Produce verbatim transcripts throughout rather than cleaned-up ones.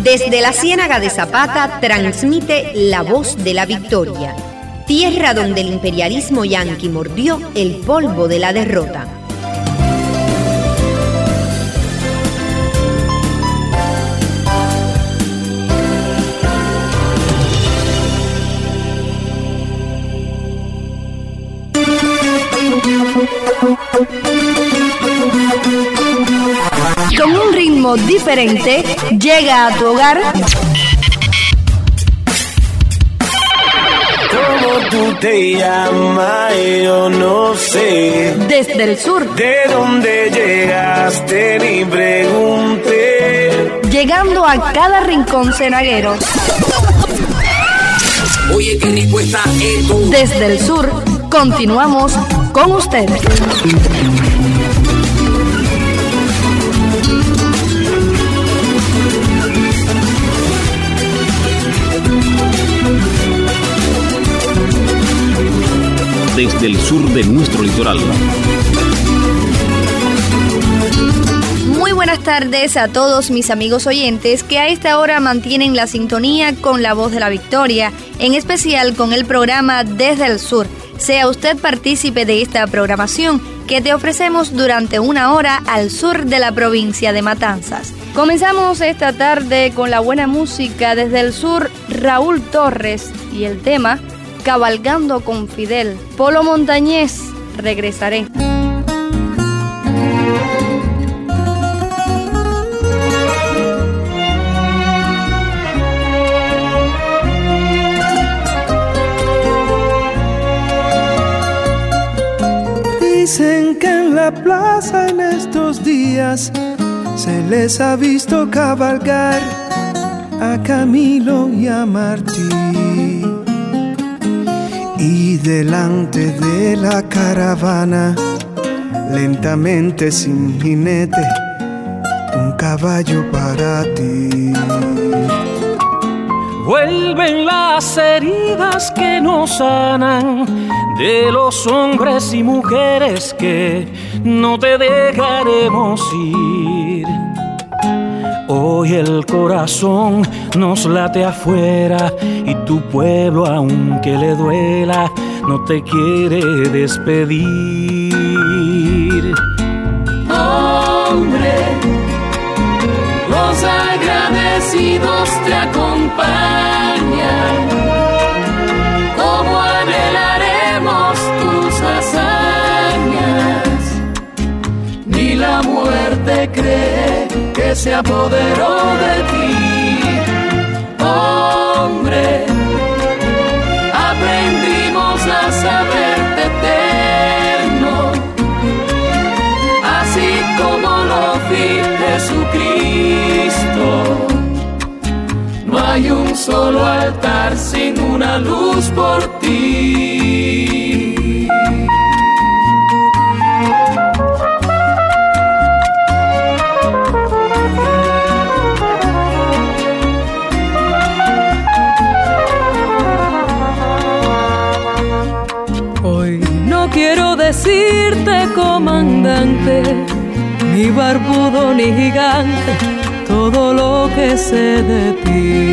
Desde la Ciénaga de Zapata transmite La Voz de la Victoria, tierra donde el imperialismo yanqui mordió el polvo de la derrota. Con un ritmo diferente, llega a tu hogar. ¿Cómo tú te llamas? Yo no sé. Desde el sur. ¿De dónde llegaste? Ni pregunté. Llegando a cada rincón cenaguero. Oye, qué rico está esto. Desde el sur, continuamos con ustedes. Desde el sur de nuestro litoral. Muy buenas tardes a todos mis amigos oyentes que a esta hora mantienen la sintonía con La Voz de la Victoria, en especial con el programa Desde el Sur. Sea usted partícipe de esta programación que te ofrecemos durante una hora al sur de la provincia de Matanzas. Comenzamos esta tarde con la buena música desde el sur, Raúl Torres y el tema Cabalgando con Fidel. Polo Montañés, Regresaré. Dicen que en la plaza en estos días se les ha visto cabalgar a Camilo y a Martí. Y delante de la caravana, lentamente sin jinete, un caballo para ti. Vuelven las heridas que nos sanan de los hombres y mujeres que no te dejaremos ir. Hoy el corazón nos late afuera y tu pueblo, aunque le duela, no te quiere despedir. Hombre, los agradecidos te acompañan. Cómo anhelaremos tus hazañas. Ni la muerte cree que se apoderó de ti. Hombre, aprendimos a saberte eterno, así como lo vi Jesucristo. No hay un solo altar sin una luz por ti. Quiero decirte, comandante, ni barbudo ni gigante, todo lo que sé de ti.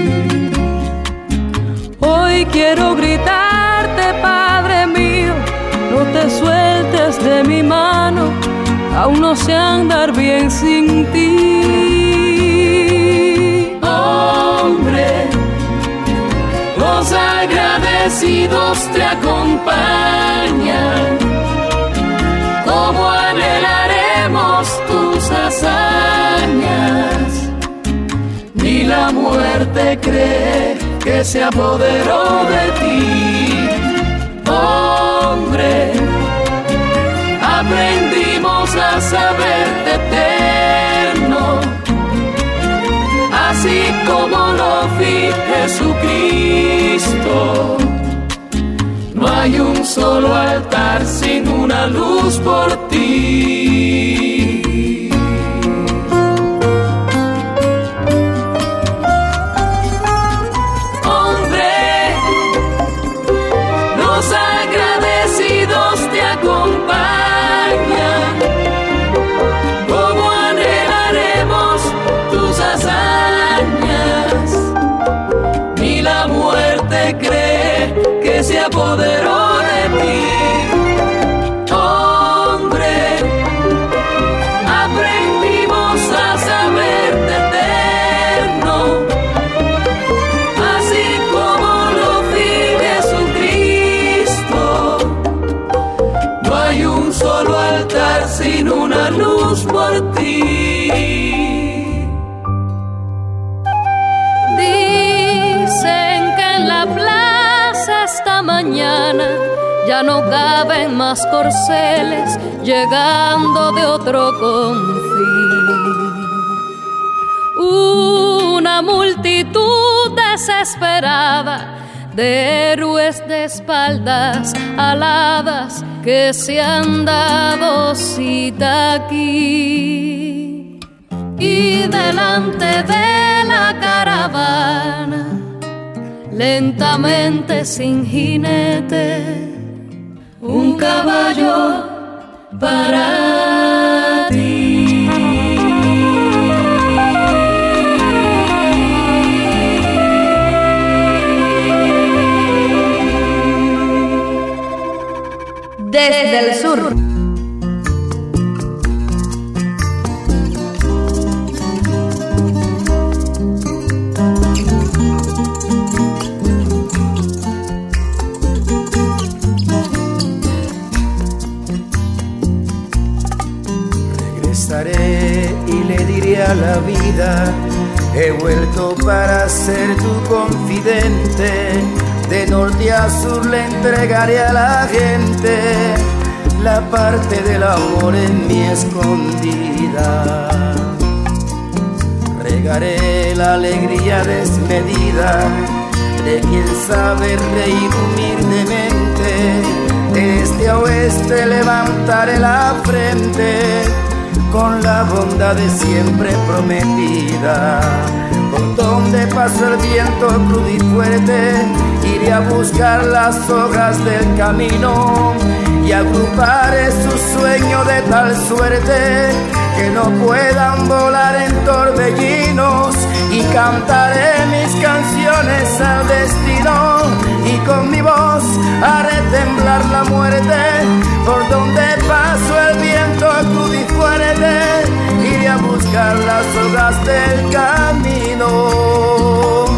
Hoy quiero gritarte, Padre mío, no te sueltes de mi mano, aún no sé andar bien sin ti. Hombre, los agradecidos te acompañan. Cómo anhelaremos tus hazañas. Ni la muerte cree que se apoderó de ti. Hombre, aprendimos a saberte eterno, así como lo vi Jesucristo. No hay un solo altar sin una luz por ti. Hombre, los agradecidos te acompañan. ¿Cómo anhelaremos tus hazañas? brindamos por ti. Dicen que en la plaza esta mañana ya no caben más corceles llegando de otro confín. Una multitud desesperada de héroes de espaldas aladas que se han dado cita aquí. Y delante de la caravana, lentamente sin jinete, un caballo para ti. Desde el sur. Regresaré y le diré a la vida: he vuelto para ser tu confidente. De norte a sur le entregaré a la gente la parte del amor en mi escondida. Regaré la alegría desmedida de quien sabe reír humildemente. Este a oeste levantaré la frente con la bondad de siempre prometida. Por donde pasó el viento crudo y fuerte, iré a buscar las hojas del camino y agruparé su sueño de tal suerte que no puedan volar en torbellinos, y cantaré mis canciones al destino, y con mi voz haré temblar la muerte. Por donde pasó el viento crudo y fuerte, iré a buscar las hojas del camino.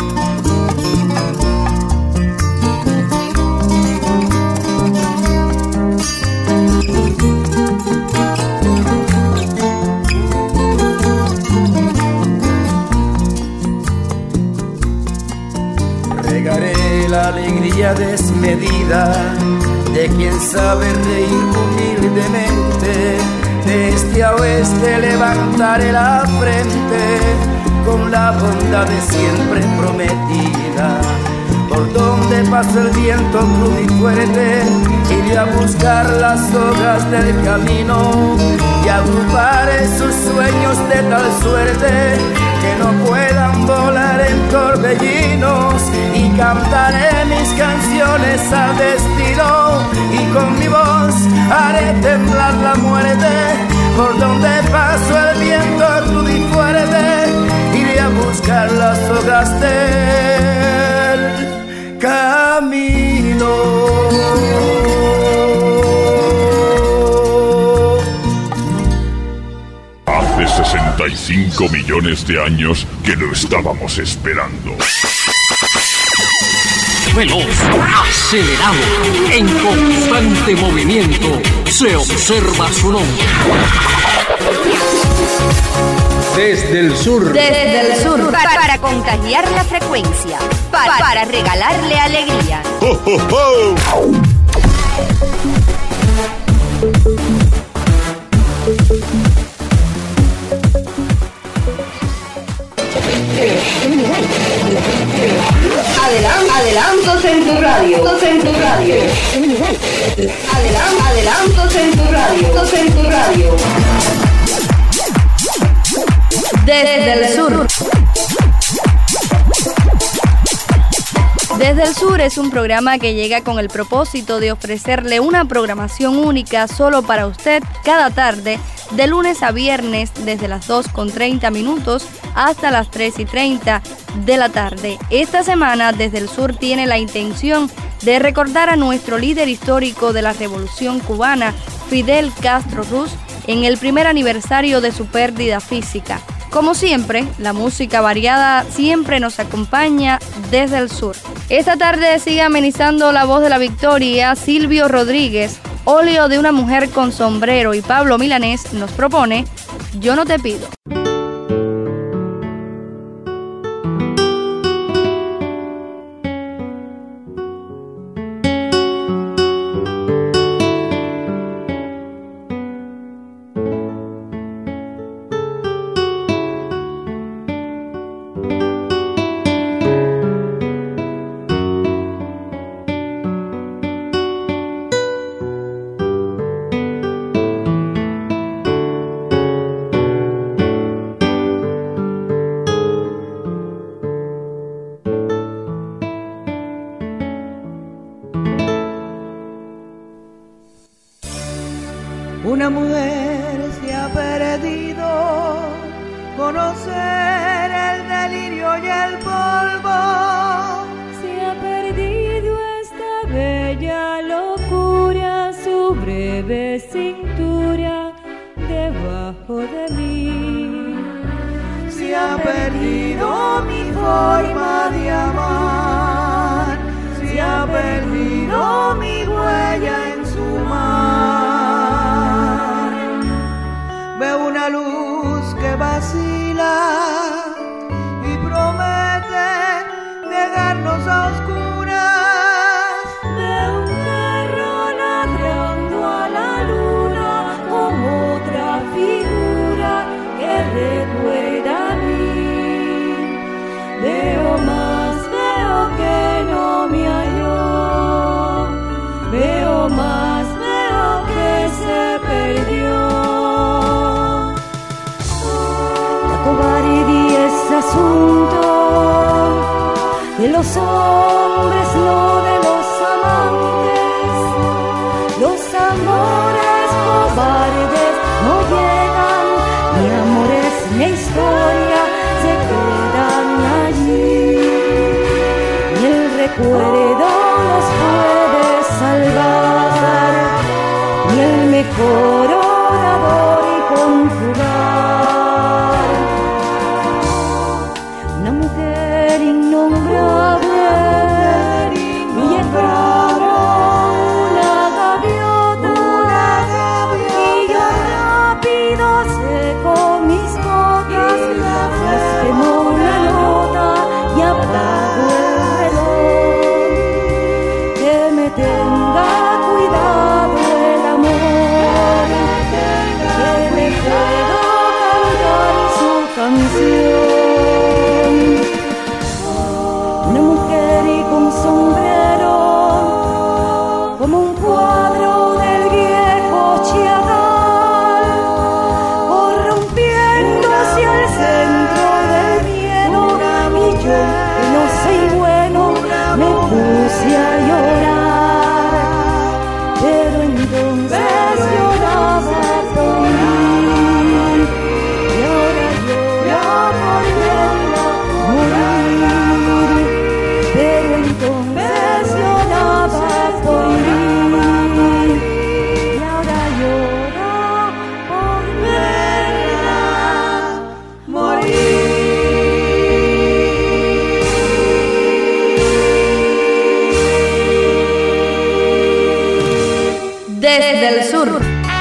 Regaré la alegría desmedida de quien sabe reír humildemente. De este a oeste levantaré la frente con la bondad de siempre prometida. Por donde pasa el viento crudo y fuerte, iré a buscar las hojas del camino y agruparé sus sueños de tal suerte que no puedan volar en torbellinos, y cantaré mis canciones al destino, y con mi voz haré temblar la muerte. Por donde pasó el viento crudo y fuerte, iré a buscar las hojas del camino. Hace sesenta y cinco millones de años que lo estábamos esperando. Veloz, acelerado, en constante movimiento, se observa su nombre. Desde el sur. Desde el sur. Para, para contagiar la frecuencia. Para, para regalarle alegría. ¡Oh, oh, oh! Adelan- adelantos en tu radio. En tu radio. Adelan- adelantos en tu radio. En tu radio. Desde el sur. Desde el Sur es un programa que llega con el propósito de ofrecerle una programación única solo para usted cada tarde, de lunes a viernes desde las dos con treinta minutos hasta las tres y treinta de la tarde. Esta semana Desde el Sur tiene la intención de recordar a nuestro líder histórico de la Revolución Cubana, Fidel Castro Ruz, en el primer aniversario de su pérdida física. Como siempre, la música variada siempre nos acompaña desde el sur. Esta tarde sigue amenizando la voz de la victoria Silvio Rodríguez Óleo de una mujer con sombrero, y Pablo Milanés nos propone Yo no te pido. Una mujer se ha perdido, conocer el delirio y el polvo. Se ha perdido esta bella locura, su breve cintura debajo de mí. Se ha perdido mi forma de amar, se ha perdido mi huella en su mar. Veo una luz que vacila y promete dejarnos a oscuras. Veo un perro ladrando a la luna con otra figura que recuerda a mí. Veo más, veo que no me halló. Veo más, veo que se perdió. Cobardía es asunto de los hombres, no de los amantes. Los amores cobardes no llegan, ni amores ni historia se quedan allí. Y el recuerdo nos puede salvar, ni el mejor orador y conjugar. Innombrable, y entraba una gaviota, una gaviota, y yo rápido seco mis botas, las quemó una nota y apago el reloj. Que me tenga cuidado el amor, que me puedo cantar su canción. Sombrero como un cuadro del viejo Chiagal, corrompiéndose al centro del miedo, y yo que no soy bueno me puse a llorar, pero entonces lloraba por mí y ahora llora por verla morir. Pero entonces lloraba por mí y ahora llora por verla morir. Desde el sur.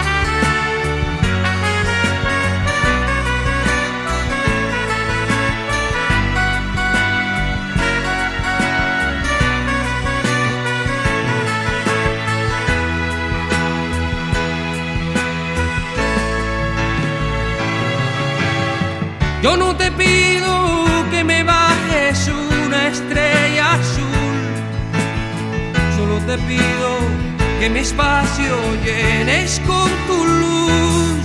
Yo no te pido que me bajes una estrella azul, solo te pido que mi espacio llenes con tu luz.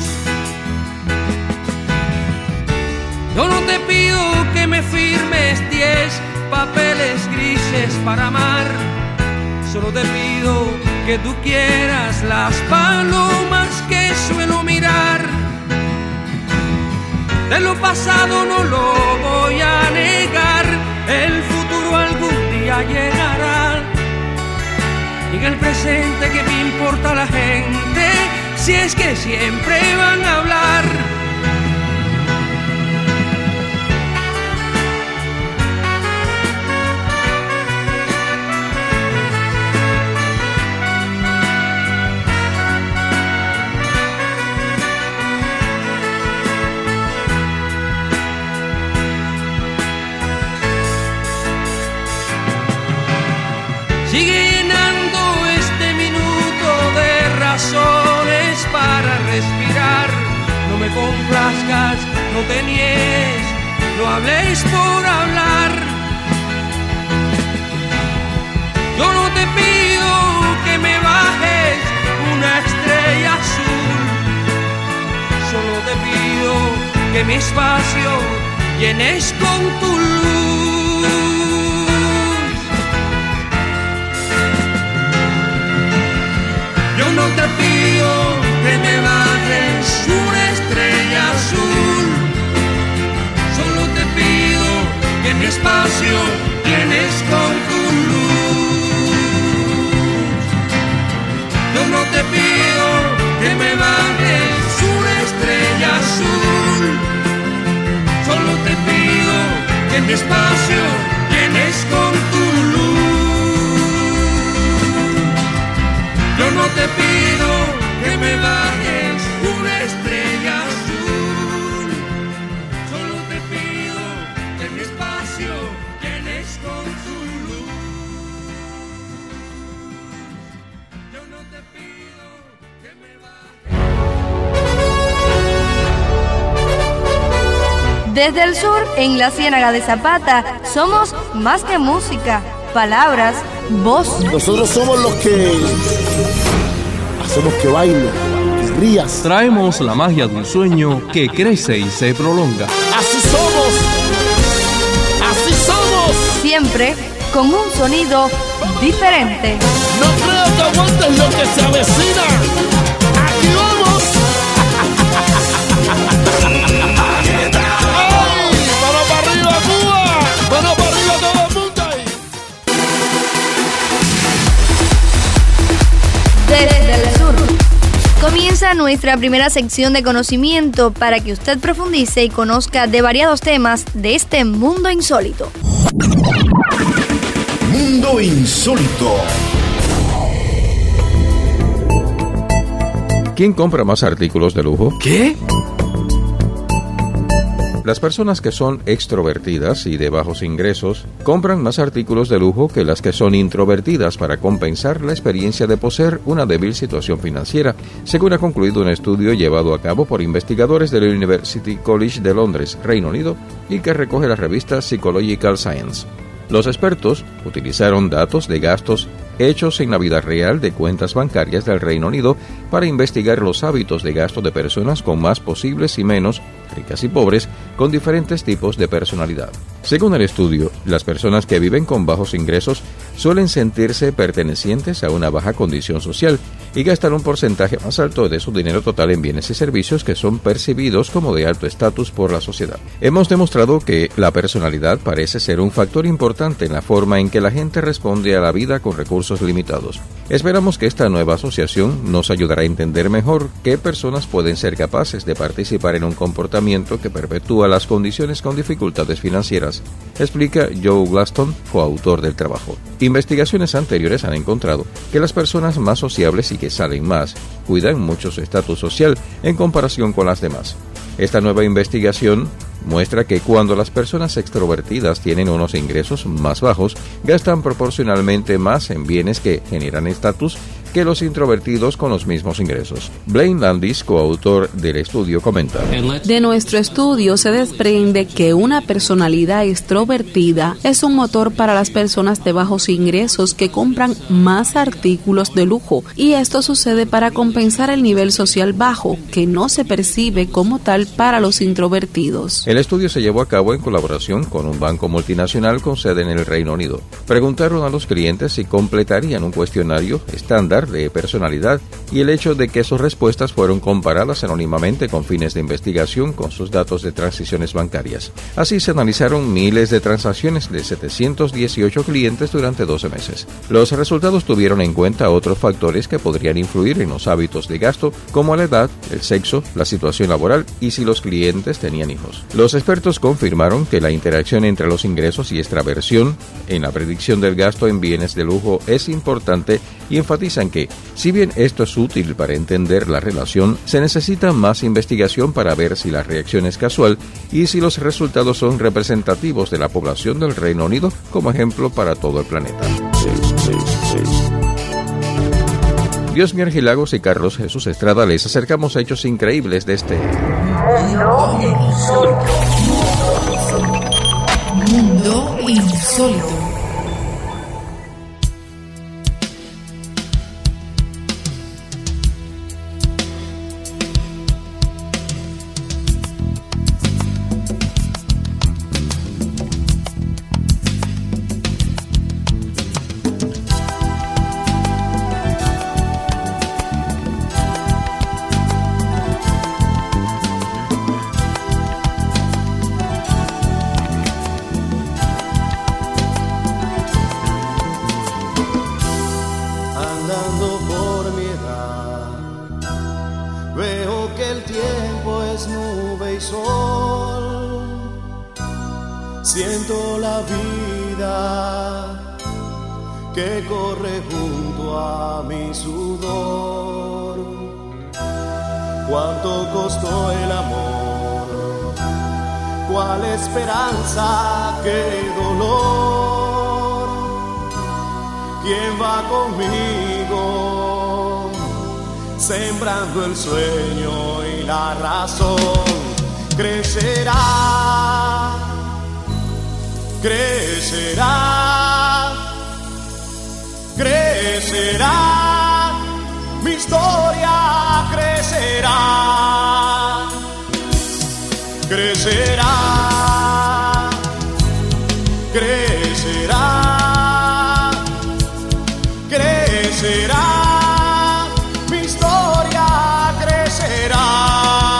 Yo no te pido que me firmes diez papeles grises para amar, solo te pido que tú quieras las palomas que suelo mirar. De lo pasado no lo voy a negar, el futuro algún día llegará. Y en el presente, ¿qué me importa la gente si es que siempre van a hablar? me complazcas, no te niegues, no habléis por hablar. Yo no te pido que me bajes una estrella azul, solo te pido que mi espacio llenes con tu luz. Yo no te pido que me bajes una estrella azul, solo te pido que mi espacio llenes con tu luz. Yo no te pido que me bajes una estrella azul, solo te pido que mi espacio llenes con tu luz. Yo no te pido que me bajes una estrella azul, solo te pido que mi espacio llenes con tu luz. Yo no te pido que me bajes. Desde el sur, en la Ciénaga de Zapata, somos más que música, palabras, voz. Nosotros somos los que hacemos que baile, que rías. Traemos la magia de un sueño que crece y se prolonga. Así somos, así somos. Siempre con un sonido diferente. No creo que aguantes lo que se avecina. Aquí vamos. ¡Ay! ¡Mano para arriba, Cuba! ¡Mano para arriba todo el mundo ahí! Desde el sur comienza nuestra primera sección de conocimiento para que usted profundice y conozca de variados temas de este mundo insólito. Mundo insólito. ¿Quién compra más artículos de lujo? ¿Qué? Las personas que son extrovertidas y de bajos ingresos compran más artículos de lujo que las que son introvertidas para compensar la experiencia de poseer una débil situación financiera, según ha concluido un estudio llevado a cabo por investigadores del University College de Londres, Reino Unido, y que recoge la revista Psychological Science. Los expertos utilizaron datos de gastos hechos en la vida real de cuentas bancarias del Reino Unido para investigar los hábitos de gasto de personas con más posibles y menos, ricas y pobres, con diferentes tipos de personalidad. Según el estudio, las personas que viven con bajos ingresos suelen sentirse pertenecientes a una baja condición social y gastan un porcentaje más alto de su dinero total en bienes y servicios que son percibidos como de alto estatus por la sociedad. Hemos demostrado que la personalidad parece ser un factor importante en la forma en que la gente responde a la vida con recursos limitados. Esperamos que esta nueva asociación nos ayudará a entender mejor qué personas pueden ser capaces de participar en un comportamiento que perpetúa las condiciones con dificultades financieras, explica Joe Glaston, coautor del trabajo. Investigaciones anteriores han encontrado que las personas más sociables y que salen más cuidan mucho su estatus social en comparación con las demás. Esta nueva investigación muestra que cuando las personas extrovertidas tienen unos ingresos más bajos, gastan proporcionalmente más en bienes que generan estatus que los introvertidos con los mismos ingresos. Blaine Landis, coautor del estudio, comenta: de nuestro estudio se desprende que una personalidad extrovertida es un motor para las personas de bajos ingresos que compran más artículos de lujo, y esto sucede para compensar el nivel social bajo, que no se percibe como tal para los introvertidos. El estudio se llevó a cabo en colaboración con un banco multinacional con sede en el Reino Unido. Preguntaron a los clientes si completarían un cuestionario estándar de personalidad, y el hecho de que sus respuestas fueron comparadas anónimamente con fines de investigación con sus datos de transiciones bancarias. Así se analizaron miles de transacciones de setecientos dieciocho clientes durante doce meses. Los resultados tuvieron en cuenta otros factores que podrían influir en los hábitos de gasto, como la edad, el sexo, la situación laboral y si los clientes tenían hijos. Los expertos confirmaron que la interacción entre los ingresos y extraversión en la predicción del gasto en bienes de lujo es importante, y enfatizan que, si bien esto es útil para entender la relación, se necesita más investigación para ver si la reacción es casual y si los resultados son representativos de la población del Reino Unido como ejemplo para todo el planeta. Dios Argilagos y Carlos Jesús Estrada les acercamos a hechos increíbles de este Mundo Insólito. Mundo Insólito. Siento la vida que corre junto a mi sudor. Cuánto costó el amor, cuál esperanza, qué dolor. ¿Quién va conmigo, sembrando el sueño y la razón? Crecerá, crecerá, crecerá, mi historia crecerá, crecerá, crecerá, crecerá, mi historia crecerá.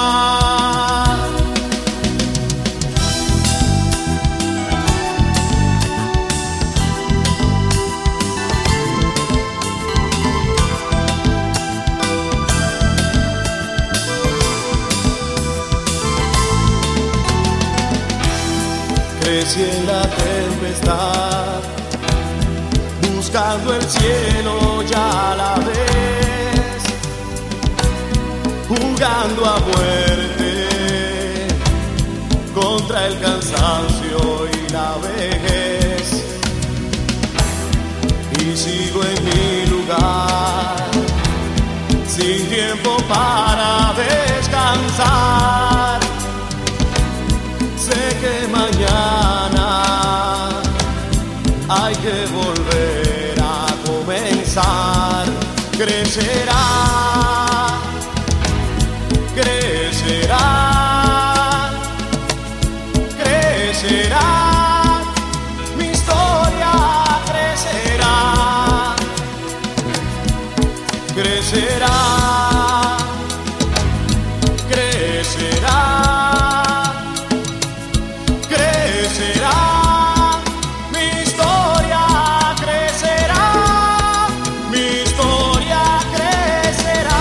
Crecí en la tempestad, buscando el cielo ya a la vez, jugando a muerte contra el cansancio y la vejez. Y sigo en mi lugar, sin tiempo para descansar. Sé que mañana hay que volver a comenzar. Crecerá, crecerá, crecerá, mi historia crecerá, crecerá, crecerá. Crecerá, mi historia crecerá, mi historia crecerá.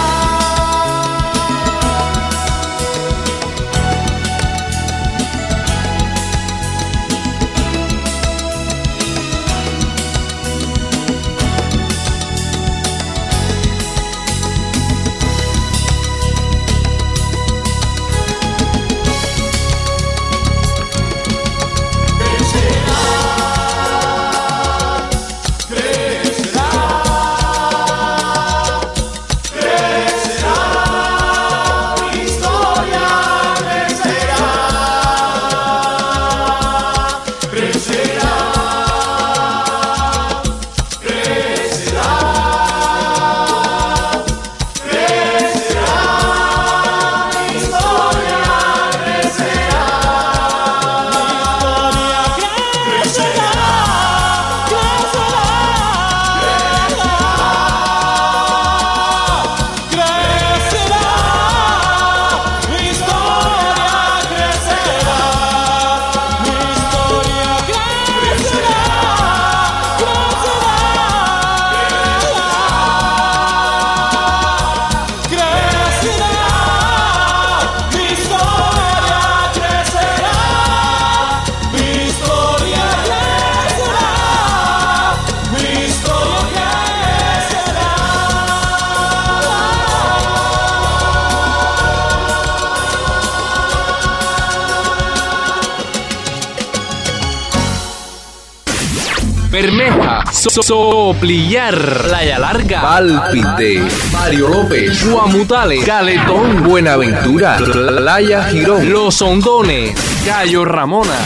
Bermeja, so Soplillar, Playa Larga, Pálpite, Mario López, Guamutales, Caletón, Buenaventura, Playa Girón, Los Hondones, Cayo Ramona.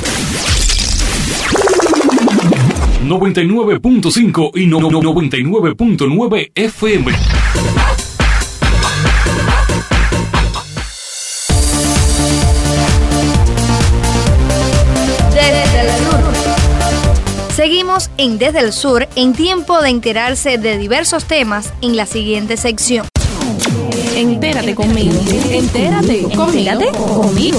noventa y nueve punto cinco y no, no, noventa y nueve punto nueve F M. Desde el sur. Seguimos en Desde el Sur, en tiempo de enterarse de diversos temas en la siguiente sección. Entérate conmigo. Entérate conmigo. Entérate conmigo.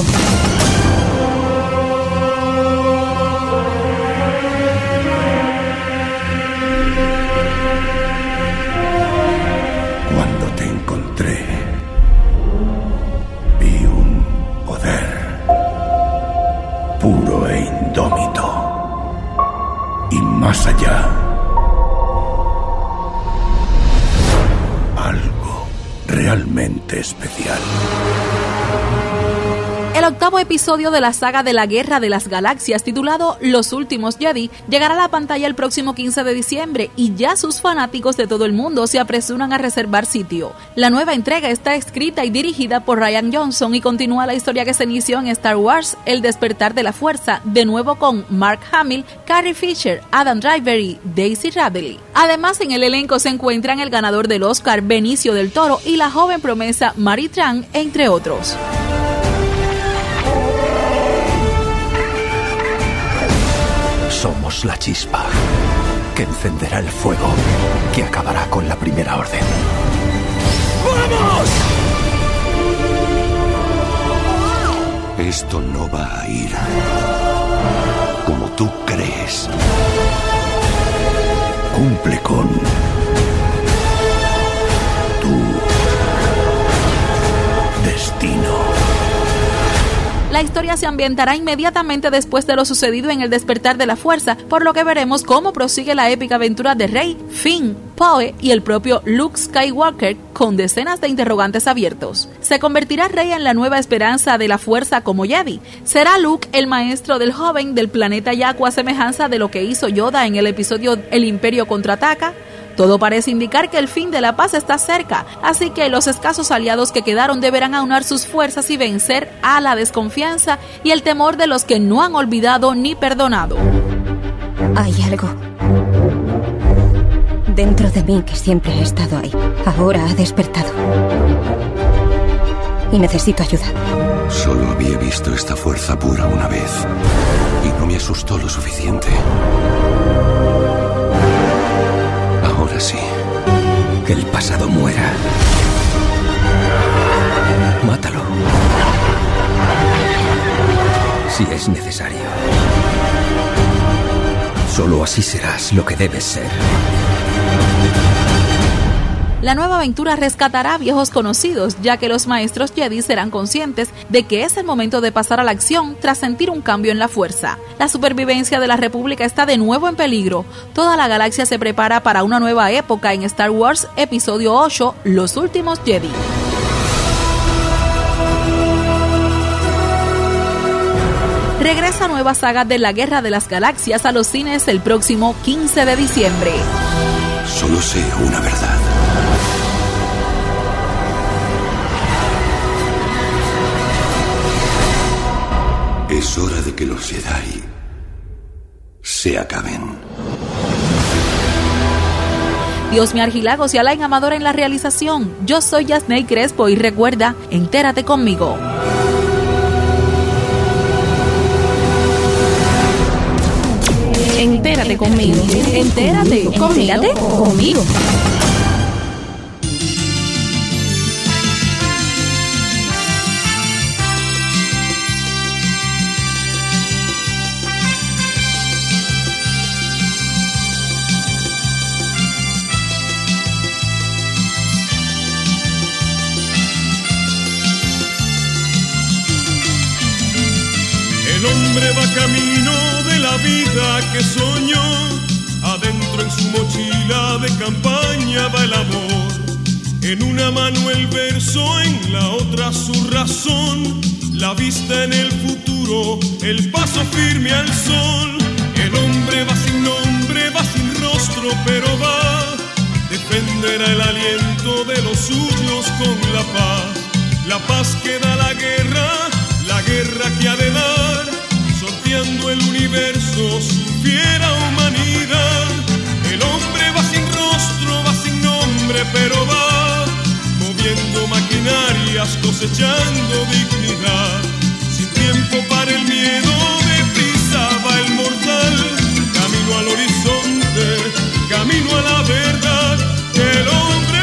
Cuando te encontré, vi un poder puro e indómito. Y más allá, algo realmente especial. El octavo episodio de la saga de la Guerra de las Galaxias, titulado Los Últimos Jedi, llegará a la pantalla el próximo quince de diciembre y ya sus fanáticos de todo el mundo se apresuran a reservar sitio. La nueva entrega está escrita y dirigida por Rian Johnson y continúa la historia que se inició en Star Wars El Despertar de la Fuerza, de nuevo con Mark Hamill, Carrie Fisher, Adam Driver y Daisy Ridley. Además, en el elenco se encuentran el ganador del Oscar Benicio del Toro y la joven promesa Mary Tran, entre otros. Somos la chispa que encenderá el fuego que acabará con la Primera Orden. ¡Vamos! Esto no va a ir como tú crees. Cumple con tu destino. La historia se ambientará inmediatamente después de lo sucedido en El Despertar de la Fuerza, por lo que veremos cómo prosigue la épica aventura de Rey, Finn, Poe y el propio Luke Skywalker, con decenas de interrogantes abiertos. ¿Se convertirá Rey en la nueva esperanza de la Fuerza como Jedi? ¿Será Luke el maestro del joven del planeta Yaku a semejanza de lo que hizo Yoda en el episodio El Imperio Contraataca? Todo parece indicar que el fin de la paz está cerca, así que los escasos aliados que quedaron deberán aunar sus fuerzas y vencer a la desconfianza y el temor de los que no han olvidado ni perdonado. Hay algo dentro de mí que siempre ha estado ahí. Ahora ha despertado. Y necesito ayuda. Solo había visto esta fuerza pura una vez y no me asustó lo suficiente. Ahora sí. Que el pasado muera. Mátalo. Si es necesario. Solo así serás lo que debes ser. La nueva aventura rescatará a viejos conocidos, ya que los maestros Jedi serán conscientes de que es el momento de pasar a la acción tras sentir un cambio en la fuerza. La supervivencia de la República está de nuevo en peligro. Toda la galaxia se prepara para una nueva época en Star Wars Episodio ocho, Los Últimos Jedi. Regresa nueva saga de la Guerra de las Galaxias a los cines el próximo quince de diciembre. Solo sé una verdad. Es hora de que los Jedi se acaben. Dios me Argilagos y Alain Amador en la realización. Yo soy Yasney Crespo y recuerda, entérate conmigo. Entérate conmigo. Entérate conmigo. Entérate conmigo. El hombre va camino de la vida que soñó, adentro en su mochila de campaña va el amor. En una mano el verso, en la otra su razón, la vista en el futuro, el paso firme al sol. El hombre va sin nombre rostro, pero va, defenderá el aliento de los suyos con la paz. La paz que da la guerra, la guerra que ha de dar, sorteando el universo, su fiera humanidad. El hombre va sin rostro, va sin nombre, pero va, moviendo maquinarias, cosechando dignidad. Sin tiempo para el miedo, deprisa va el mortal, camino al horizonte, camino a la verdad. El hombre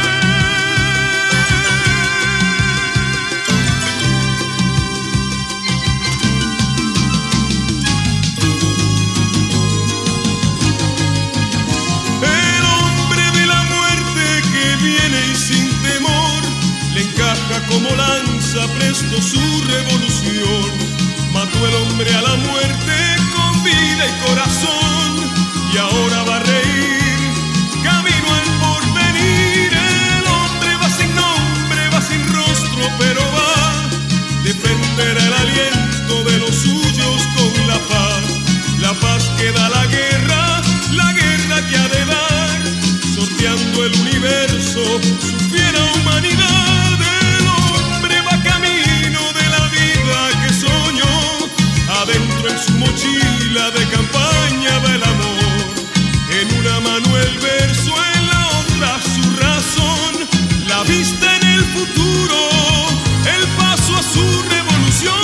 El hombre de la muerte que viene y sin temor le encaja como lanza presto su revolución. Mató el hombre a la muerte con vida y corazón, y ahora va a reír, camino al porvenir. El hombre va sin nombre, va sin rostro, pero va, defenderá el aliento de los suyos con la paz. La paz que da la guerra, la guerra que ha de dar, sorteando el universo, su fiera humanidad. El hombre va camino de la vida que soñó, adentro en su mochila de campaña va el amor. En una mano el verso, en la otra su razón, la vista en el futuro, el paso a su revolución.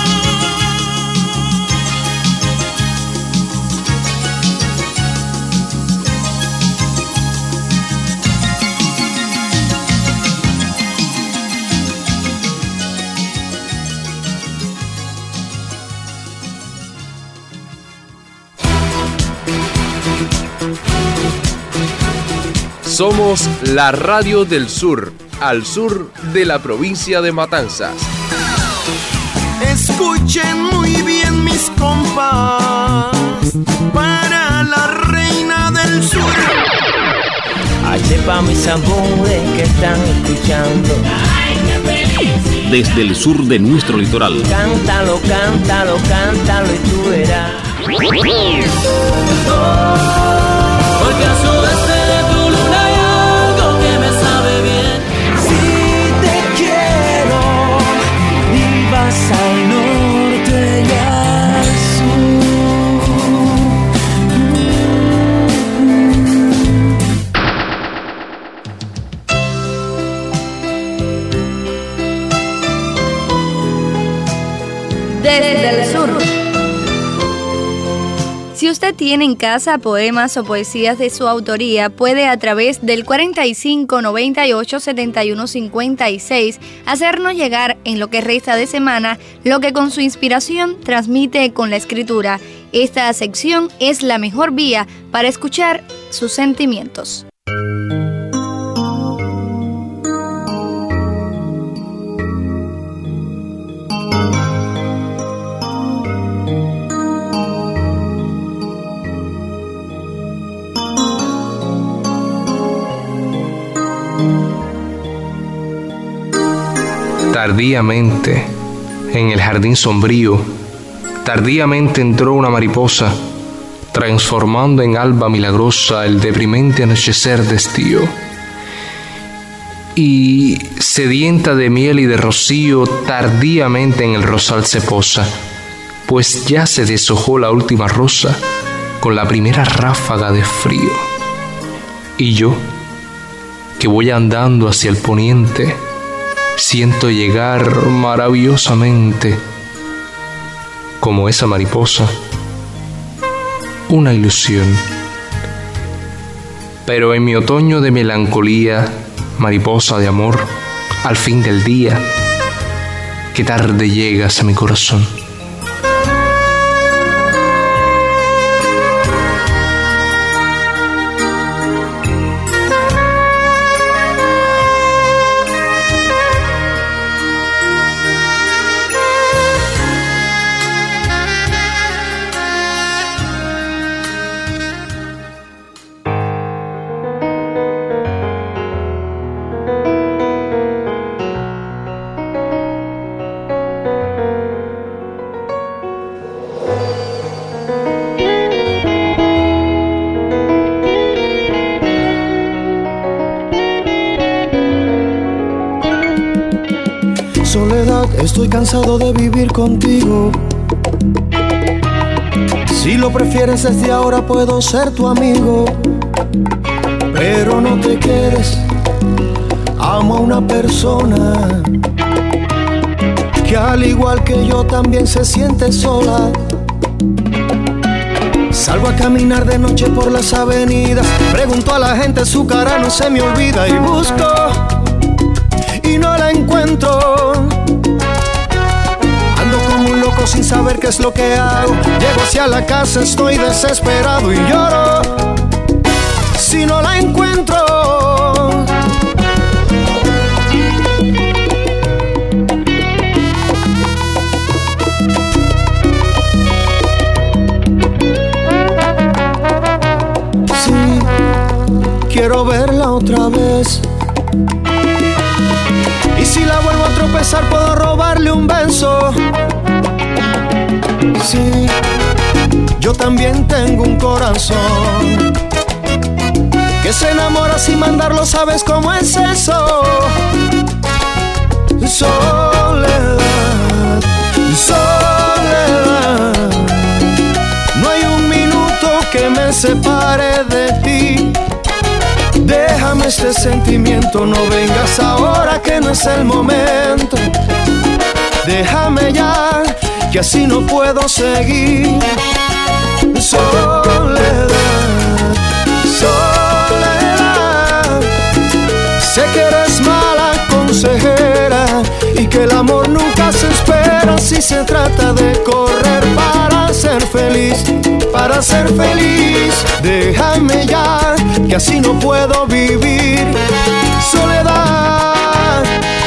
Somos la radio del sur, al sur de la provincia de Matanzas. Escuchen muy bien mis compas, para la reina del sur. Ay, pa' mis amores que están escuchando. Desde el sur de nuestro litoral. Cántalo, cántalo, cántalo y tú verás. Porque a sudeste de tu luna hay algo que me sabe bien. Si te quiero y vas al norte y al sur. Desde el sur. Si usted tiene en casa poemas o poesías de su autoría, puede a través del cuarenta y cinco, noventa y ocho, setenta y uno, cincuenta y seis hacernos llegar en lo que resta de semana lo que con su inspiración transmite con la escritura. Esta sección es la mejor vía para escuchar sus sentimientos. Tardíamente, en el jardín sombrío, tardíamente entró una mariposa, transformando en alba milagrosa el deprimente anochecer de estío. Y, sedienta de miel y de rocío, tardíamente en el rosal se posa, pues ya se deshojó la última rosa con la primera ráfaga de frío. Y yo, que voy andando hacia el poniente, siento llegar maravillosamente, como esa mariposa, una ilusión. Pero en mi otoño de melancolía, mariposa de amor, al fin del día, qué tarde llegas a mi corazón. Soledad, estoy cansado de vivir contigo. Si lo prefieres desde ahora puedo ser tu amigo, pero no te quedes. Amo a una persona que al igual que yo también se siente sola. Salgo a caminar de noche por las avenidas, pregunto a la gente, su cara no se me olvida. Y busco y no la encuentro. Ando como un loco sin saber qué es lo que hago. Llego hacia la casa, estoy desesperado y lloro si no la encuentro. Sí, quiero verla otra vez. Y si la vuelvo a tropezar puedo robarle un beso. Sí, yo también tengo un corazón que se enamora sin mandarlo, ¿sabes cómo es eso? Soledad, soledad, no hay un minuto que me separe de ti. Déjame este sentimiento, no vengas ahora que no es el momento. Déjame ya, que así no puedo seguir. Soledad, soledad, sé que eres mala consejera y que el amor nunca se espera si se trata de correr para ser feliz, para ser feliz. Déjame ya, que así no puedo vivir. Soledad,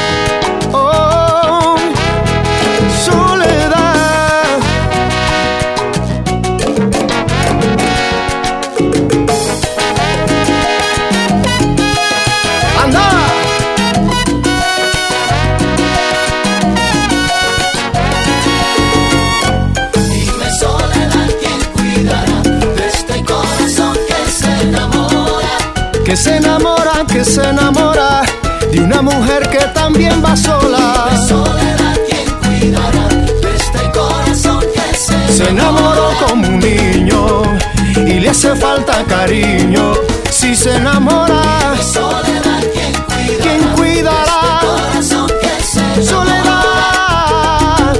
oh, soledad. ¡Anda! Dime, soledad, ¿quién cuidará de este corazón que se enamora? Que se enamora, que se enamora de una mujer que también va sola. Dime, soledad, ¿quién cuidará de este corazón que se enamora? Se enamoró como un niño y le hace falta cariño. Si se enamora, Dime, soledad, ¿quién cuidará, ¿quién cuidará de este corazón que se enamora? Soledad,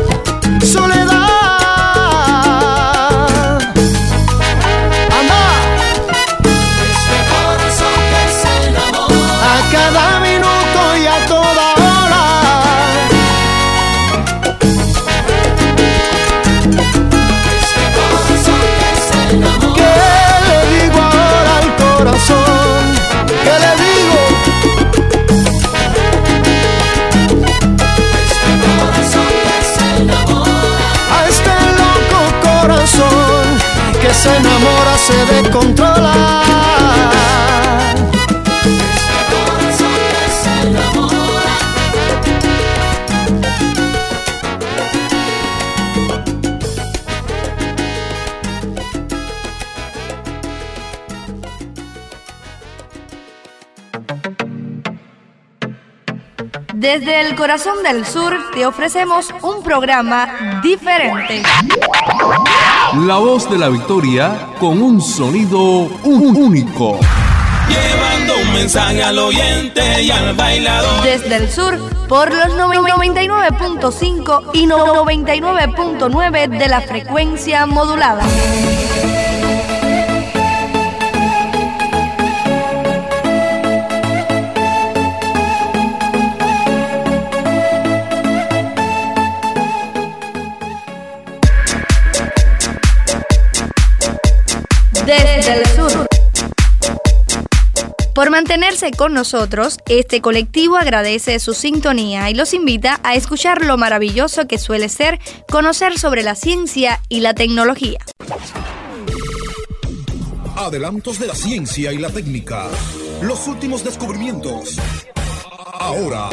soledad. Anda. Este corazón que se enamora. A cada minuto y a toda hora. Este corazón que se enamora. ¿Qué le digo ahora al corazón? ¿Qué le digo? Este corazón que se enamora. A este loco corazón que se enamora se descontrola. Este corazón que se enamora. Desde el corazón del sur te ofrecemos un programa diferente. La voz de la victoria con un sonido un- único. Llevando un mensaje al oyente y al bailador. Desde el sur, por los noventa y nueve punto cinco y noventa y nueve punto nueve de la frecuencia modulada. Desde el sur. Por mantenerse con nosotros, este colectivo agradece su sintonía y los invita a escuchar lo maravilloso que suele ser conocer sobre la ciencia y la tecnología. Adelantos de la ciencia y la técnica. Los últimos descubrimientos. Ahora.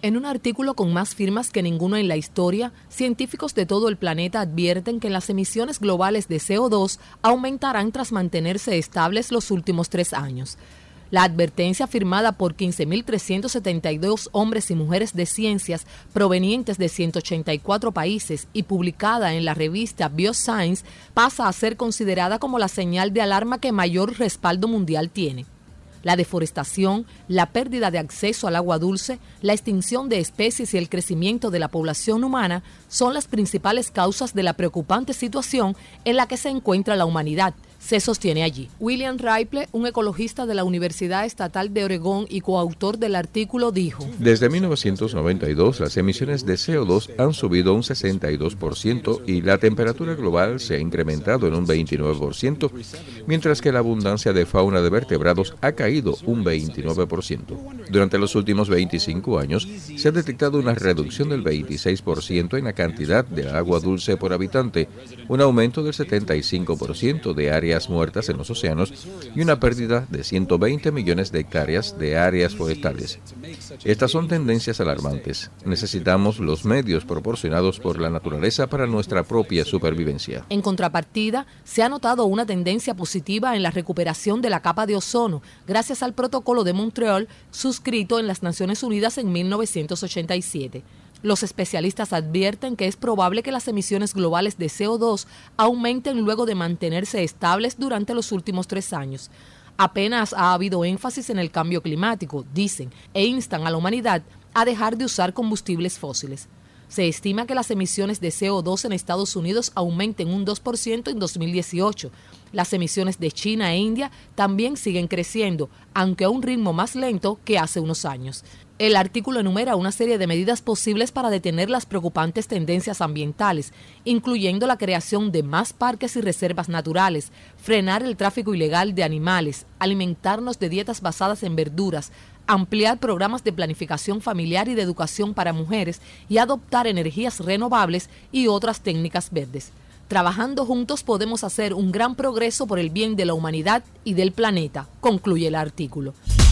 En un artículo con más firmas que ninguno en la historia, científicos de todo el planeta advierten que las emisiones globales de C O dos aumentarán tras mantenerse estables los últimos tres años. La advertencia firmada por quince mil trescientos setenta y dos hombres y mujeres de ciencias provenientes de ciento ochenta y cuatro países y publicada en la revista Bioscience pasa a ser considerada como la señal de alarma que mayor respaldo mundial tiene. La deforestación, la pérdida de acceso al agua dulce, la extinción de especies y el crecimiento de la población humana son las principales causas de la preocupante situación en la que se encuentra la humanidad, se sostiene allí. William Ripley, un ecologista de la Universidad Estatal de Oregón y coautor del artículo, dijo: Desde mil novecientos noventa y dos, las emisiones de C O dos han subido un sesenta y dos por ciento y la temperatura global se ha incrementado en un veintinueve por ciento, mientras que la abundancia de fauna de vertebrados ha caído un veintinueve por ciento. Durante los últimos veinticinco años, se ha detectado una reducción del veintiséis por ciento en la cantidad de agua dulce por habitante, un aumento del setenta y cinco por ciento de áreas muertas en los océanos y una pérdida de ciento veinte millones de hectáreas de áreas forestales. Estas son tendencias alarmantes. Necesitamos los medios proporcionados por la naturaleza para nuestra propia supervivencia. En contrapartida, se ha notado una tendencia positiva en la recuperación de la capa de ozono gracias al Protocolo de Montreal suscrito en las Naciones Unidas en mil novecientos ochenta y siete. Los especialistas advierten que es probable que las emisiones globales de C O dos aumenten luego de mantenerse estables durante los últimos tres años. Apenas ha habido énfasis en el cambio climático, dicen, e instan a la humanidad a dejar de usar combustibles fósiles. Se estima que las emisiones de C O dos en Estados Unidos aumenten un dos por ciento en dos mil dieciocho. Las emisiones de China e India también siguen creciendo, aunque a un ritmo más lento que hace unos años. El artículo enumera una serie de medidas posibles para detener las preocupantes tendencias ambientales, incluyendo la creación de más parques y reservas naturales, frenar el tráfico ilegal de animales, alimentarnos de dietas basadas en verduras, ampliar programas de planificación familiar y de educación para mujeres y adoptar energías renovables y otras técnicas verdes. Trabajando juntos podemos hacer un gran progreso por el bien de la humanidad y del planeta, concluye el artículo.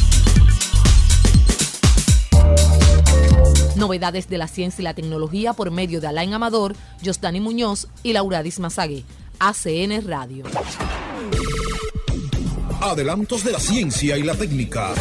Novedades de la ciencia y la tecnología por medio de Alain Amador, Josdani Muñoz y Lauradis Mazagué. A C N Radio. Adelantos de la ciencia y la técnica.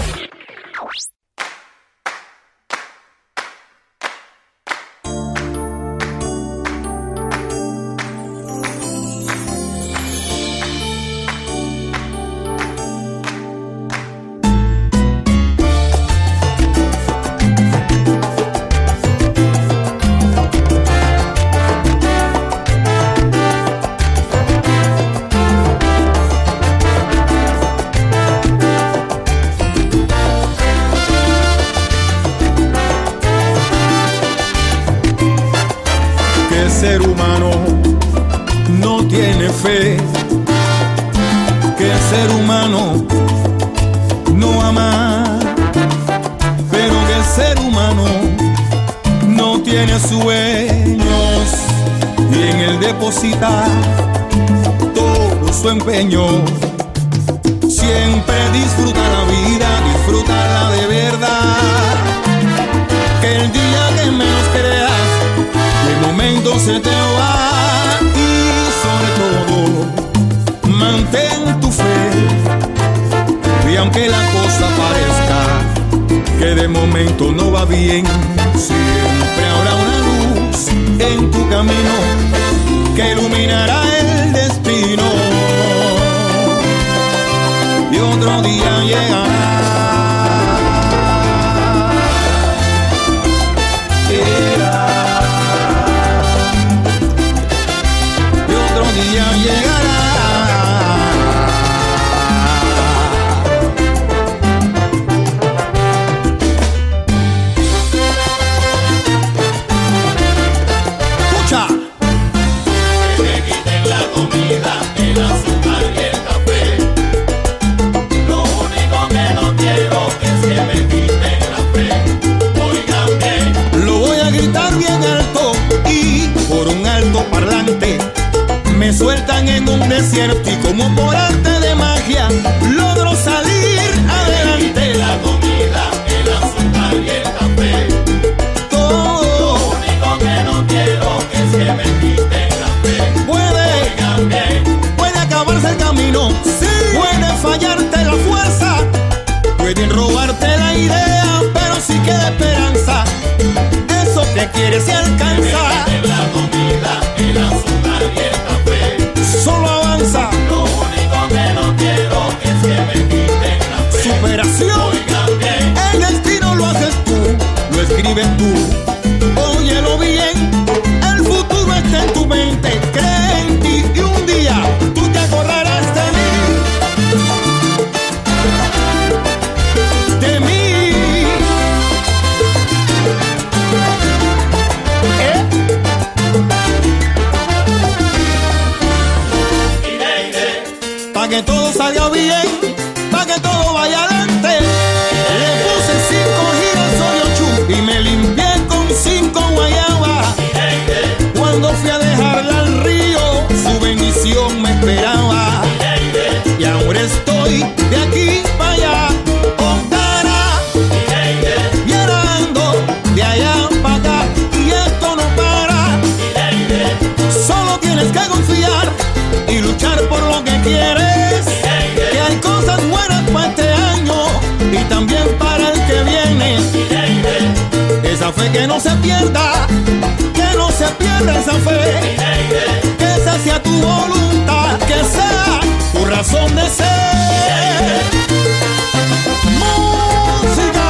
Ser humano no tiene fe, que el ser humano no ama, pero que el ser humano no tiene sueños y en él deposita todo su empeño. Siempre disfruta la vida, disfrutarla de verdad, que el día que menos creas el momento se te va y sobre todo mantén tu fe y aunque la cosa parezca que de momento no va bien, siempre habrá una luz en tu camino que iluminará el destino y otro día llegará. Ya llegará. Escucha. Que me quiten la comida, el azúcar y el café. Lo único que no quiero es que me quiten la fe. Oigan bien. Lo voy a gritar bien alto y por un alto parlante me sueltan en un desierto y como por arte de magia logro salir adelante. La comida, el azúcar y el café. quieres se alcanza. La comida, el azúcar y el café. Solo avanza. Lo único que no quiero es que me quiten la fe. Superación. Oigan bien. El destino lo haces tú, lo escribes tú. Óyelo bien. El futuro está en tu mente. Cree en ti y un día tú te acordarás de mí. De mí. ¿Eh? Pa' que todo salga bien, pa' que todo vaya adelante. Le puse cinco girasoles chu y me limpié con cinco guayabas. Cuando fui a dejarla al río, su bendición me esperaba. Y ahora estoy de aquí para allá, con cara, y ando de allá para acá, y esto no para. Solo tienes que confiar y luchar por lo que quieres, que hay cosas buenas para este año y también para el que viene. Esa fe que no se pierda, que no se pierda esa fe, que esa sea tu voluntad, que sea tu razón de ser. Música.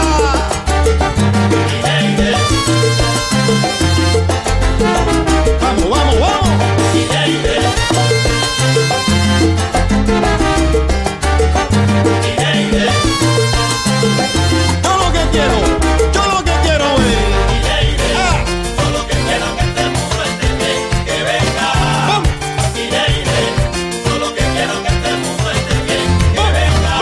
Vamos, vamos, vamos. Yo lo que quiero, yo lo que quiero es. Ah. Yo lo que quiero que este mundo esté bien, que venga. Vamos. Yo lo que quiero que este mundo esté bien, que venga.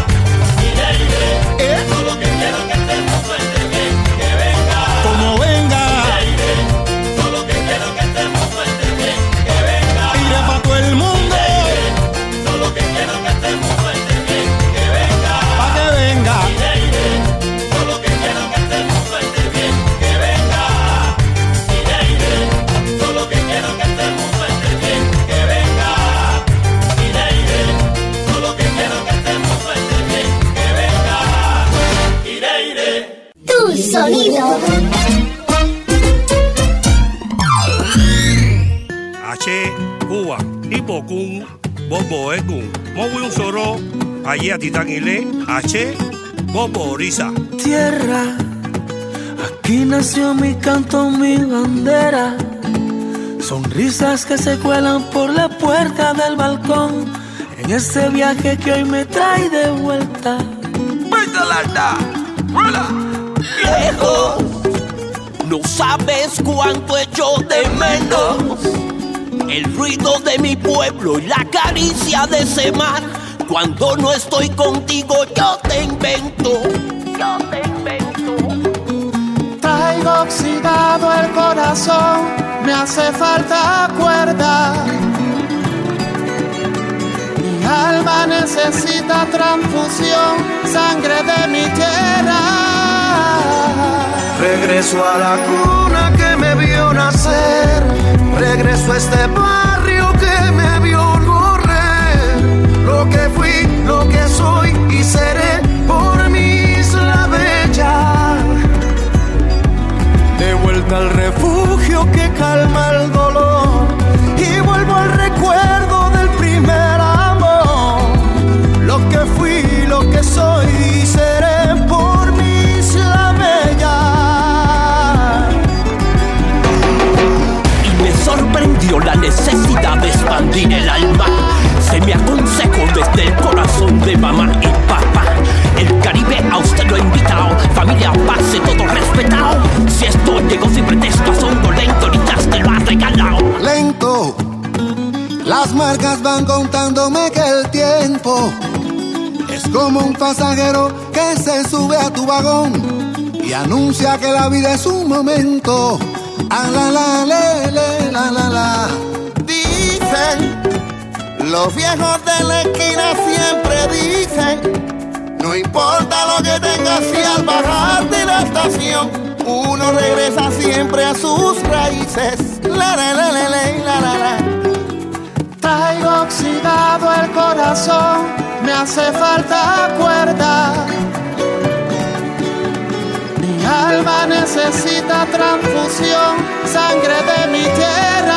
¿Eh? Yo lo que quiero que este mundo esté bien, que venga. Como venga. Yo lo que quiero que este mundo esté bien, que venga. Iré pa' todo el mundo. Yo lo que quiero que este mundo esté bien, que venga. Pa' que venga. Yo lo que quiero que este mundo esté bien, que venga. Yo lo que quiero que este mundo esté bien, que venga. Yo lo que quiero que este mundo esté bien, que venga. Iré, iré. Tu sonido. H, Cuba, Hipocún, Bobo Ekun, Mowi un soro, allí a Titangile, H, Bobo Orisa. Tierra, aquí nació mi canto, mi bandera. Sonrisas que se cuelan por la puerta del balcón, en este viaje que hoy me trae de vuelta. Lejos, no sabes cuánto echo de menos el ruido de mi pueblo y la caricia de ese mar. Cuando no estoy contigo yo te invento, yo te invento. Traigo oxidado el corazón, me hace falta cuerda. Mi alma necesita transfusión, sangre de mi tierra. Regreso a la cuna que me vio nacer, regreso a este barrio que me vio correr. Lo que fui, lo que soy y seré por mi isla bella. De vuelta al refugio que calma el dolor y vuelvo al recuerdo del primer amor. Lo que fui, lo que soy y seré por mi isla bella. Y me sorprendió la necesidad de expandir el alma. Se me aconsejó desde el corazón de mamá y papá. El Caribe a usted lo ha invitado, familia, pase, todo respetado. Si esto llegó sin pretexto, son lento, ni te lo has regalado. Lento, las marcas van contándome que el tiempo es como un pasajero que se sube a tu vagón y anuncia que la vida es un momento. Ah, la, la, le, le, la, la, la. Dicen, los viejos de la esquina siempre dicen, no importa lo que tengas si al bajar de la estación uno regresa siempre a sus raíces. La, la, la, la, la, la, la, la. Traigo oxidado el corazón, me hace falta cuerda. Mi alma necesita transfusión, sangre de mi tierra.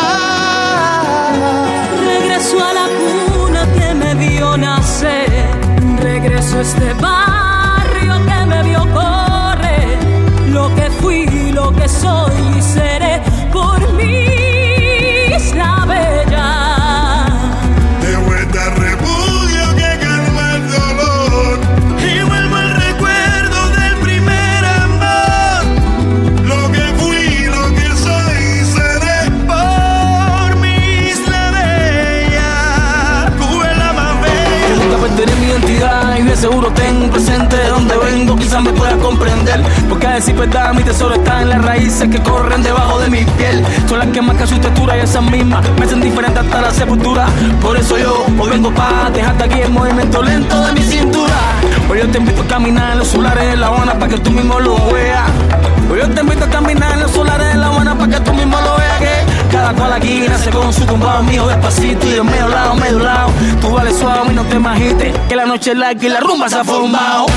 Regreso a la cuna que me vio nacer, regreso a este barrio que me vio correr. Lo que fui, lo que soy y seré por mi isla bella. De vuelta al refugio que calma el dolor y vuelvo el recuerdo del primer amor. Lo que fui, lo que soy y seré por mi isla bella. Cuba es la más bella. Yo nunca perderé mi identidad y de seguro tengo un presente de donde vengo, quizás me pueda comprender. Porque a decir verdad, mi tesoro está en las raíces que corren debajo de mi piel. Son las que marcan su textura y esas mismas me hacen diferente hasta la sepultura. Por eso yo hoy vengo pa' dejarte aquí el movimiento lento de mi cintura. Hoy yo te invito a caminar en los solares de La Habana para que tú mismo lo veas. Hoy yo te invito a caminar en los solares de La Habana para que tú mismo lo veas. Que cada cual aquí nace con su tumbado mío despacito y de medio lado, medio lado. Tú vales suave y no te imagites que la noche es larga y la rumba se ha formado.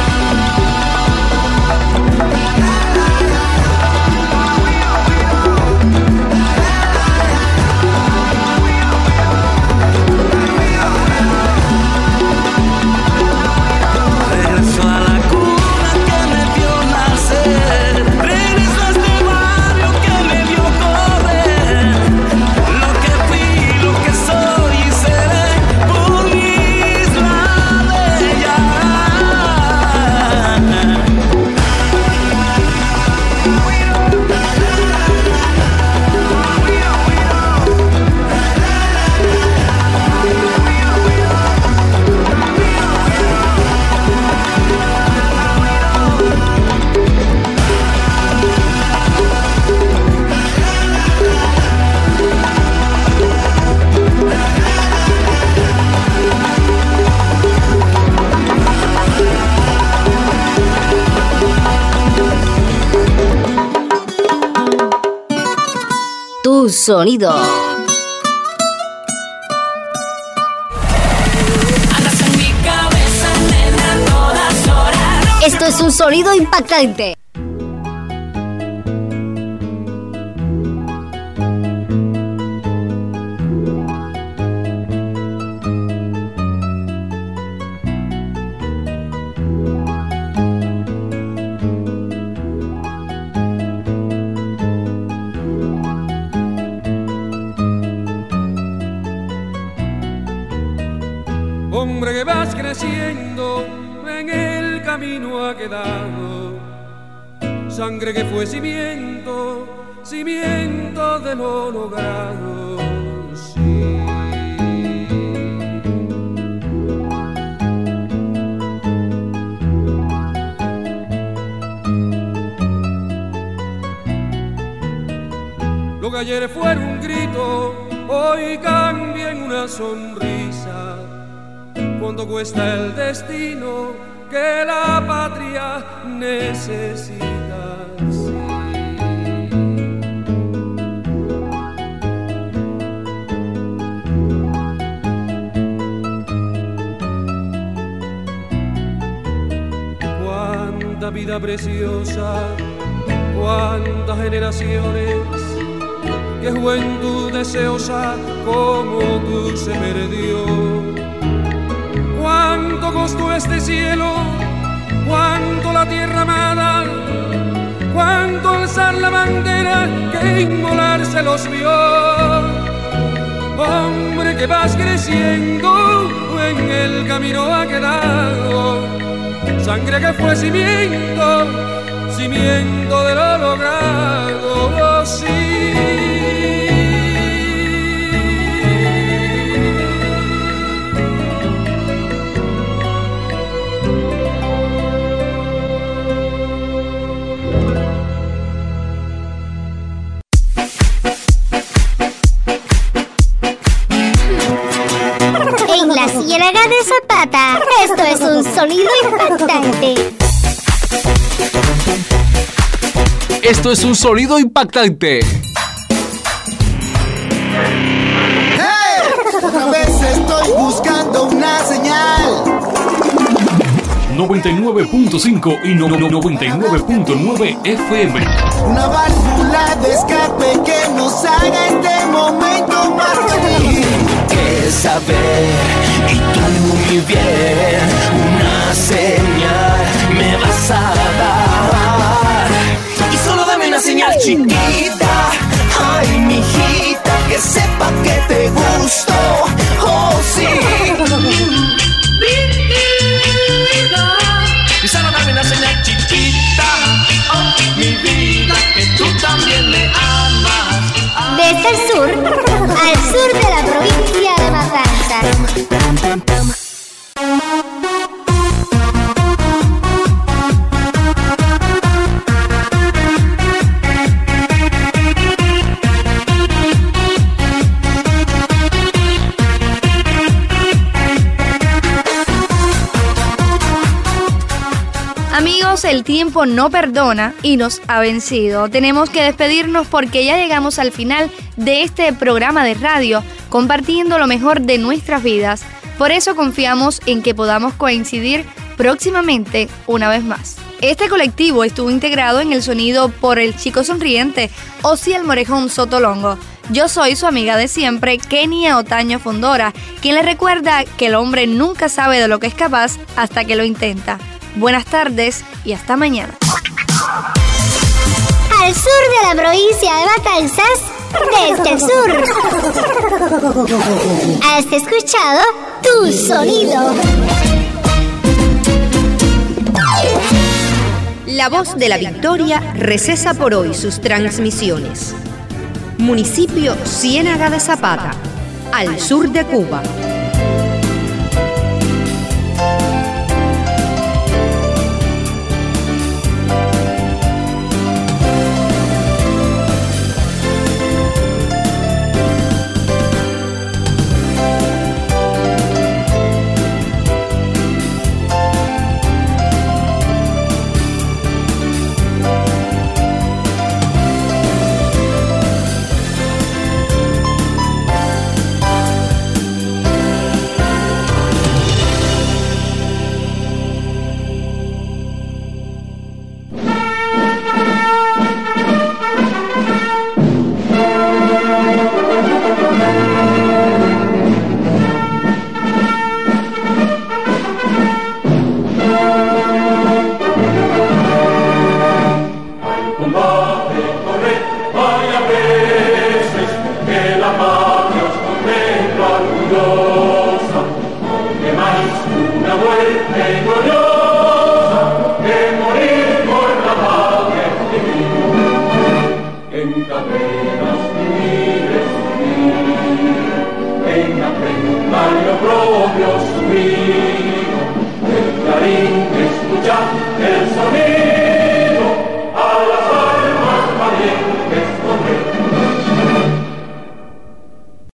Tu sonido. Esto es un sonido impactante. Hombre que vas creciendo, en el camino ha quedado sangre que fue cimiento, cimiento de lo logrado. Sí. Lo que ayer fue un grito, hoy cambia en una sonrisa. Cuánto cuesta el destino que la patria necesita. Sí. Cuánta vida preciosa, cuántas generaciones, qué juventud deseosa como tú se perdió. Cuánto costó este cielo, cuánto la tierra amada, cuánto alzar la bandera que inmolarse los vio. Hombre que vas creciendo, en el camino ha quedado sangre que fue cimiento, cimiento de lo logrado. Oh, sí. Ciénaga de Zapata. Esto es un sonido impactante. Esto es un sonido impactante. ¡Hey! Otra vez estoy buscando una señal. noventa y nueve punto cinco y no- no- noventa y nueve punto nueve F M. Una válvula de escape que nos haga este momento más feliz. Que saber y tú muy bien, una señal me vas a dar. Y solo dame una señal chiquita, ay mijita, que sepa que te gusto, oh sí. Y solo dame una señal chiquita, oh mi vida, que tú también me amas. Desde el sur al sur de la provincia de Matanzas. Amigos, el tiempo no perdona y nos ha vencido. Tenemos que despedirnos porque ya llegamos al final de este programa de radio, compartiendo lo mejor de nuestras vidas. Por eso confiamos en que podamos coincidir próximamente una vez más. Este colectivo estuvo integrado en el sonido por el chico sonriente Osiel Morejón Sotolongo. Yo soy su amiga de siempre, Kenia Otaño Fondora, quien les recuerda que el hombre nunca sabe de lo que es capaz hasta que lo intenta. Buenas tardes y hasta mañana. Al sur de la provincia de Matanzas, desde el sur. Has escuchado Tu Sonido. La Voz de la Victoria recesa por hoy sus transmisiones. Municipio Ciénaga de Zapata, al sur de Cuba. propio subir, el clarín